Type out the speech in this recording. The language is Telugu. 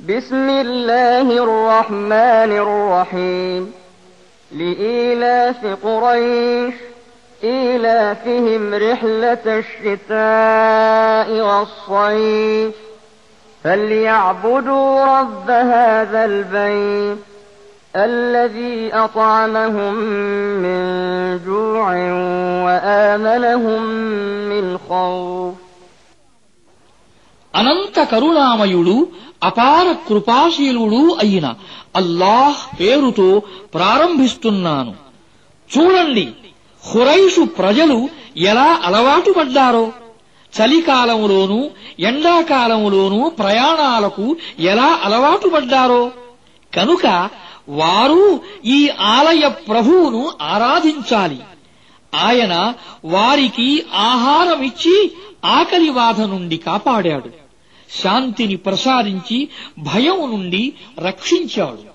بسم الله الرحمن الرحيم لإيلاف قريش إيلافهم رحلة الشتاء والصيف فليعبدوا رب هذا البيت الذي أطعمهم من جوع وآمنهم من خوف. అనంత కరుణామయుడు అపార కృపాశీలుడు అయిన అల్లాహ్ పేరుతో ప్రారంభిస్తున్నాను. చూడండి, ఖురైషు ప్రజలు ఎలా అలవాటు పడ్డారో, చలికాలంలోనూ ఎండాకాలంలోనూ ప్రయాణాలకు ఎలా అలవాటు పడ్డారో. కనుక వారు ఈ ఆలయ ప్రభువును ఆరాధించాలి. ఆయన వారికి ఆహారమిచ్చి ఆకలి బాధ నుండి కాపాడాడు, శాంతిని ప్రసాదించి భయం నుండి రక్షించాడు.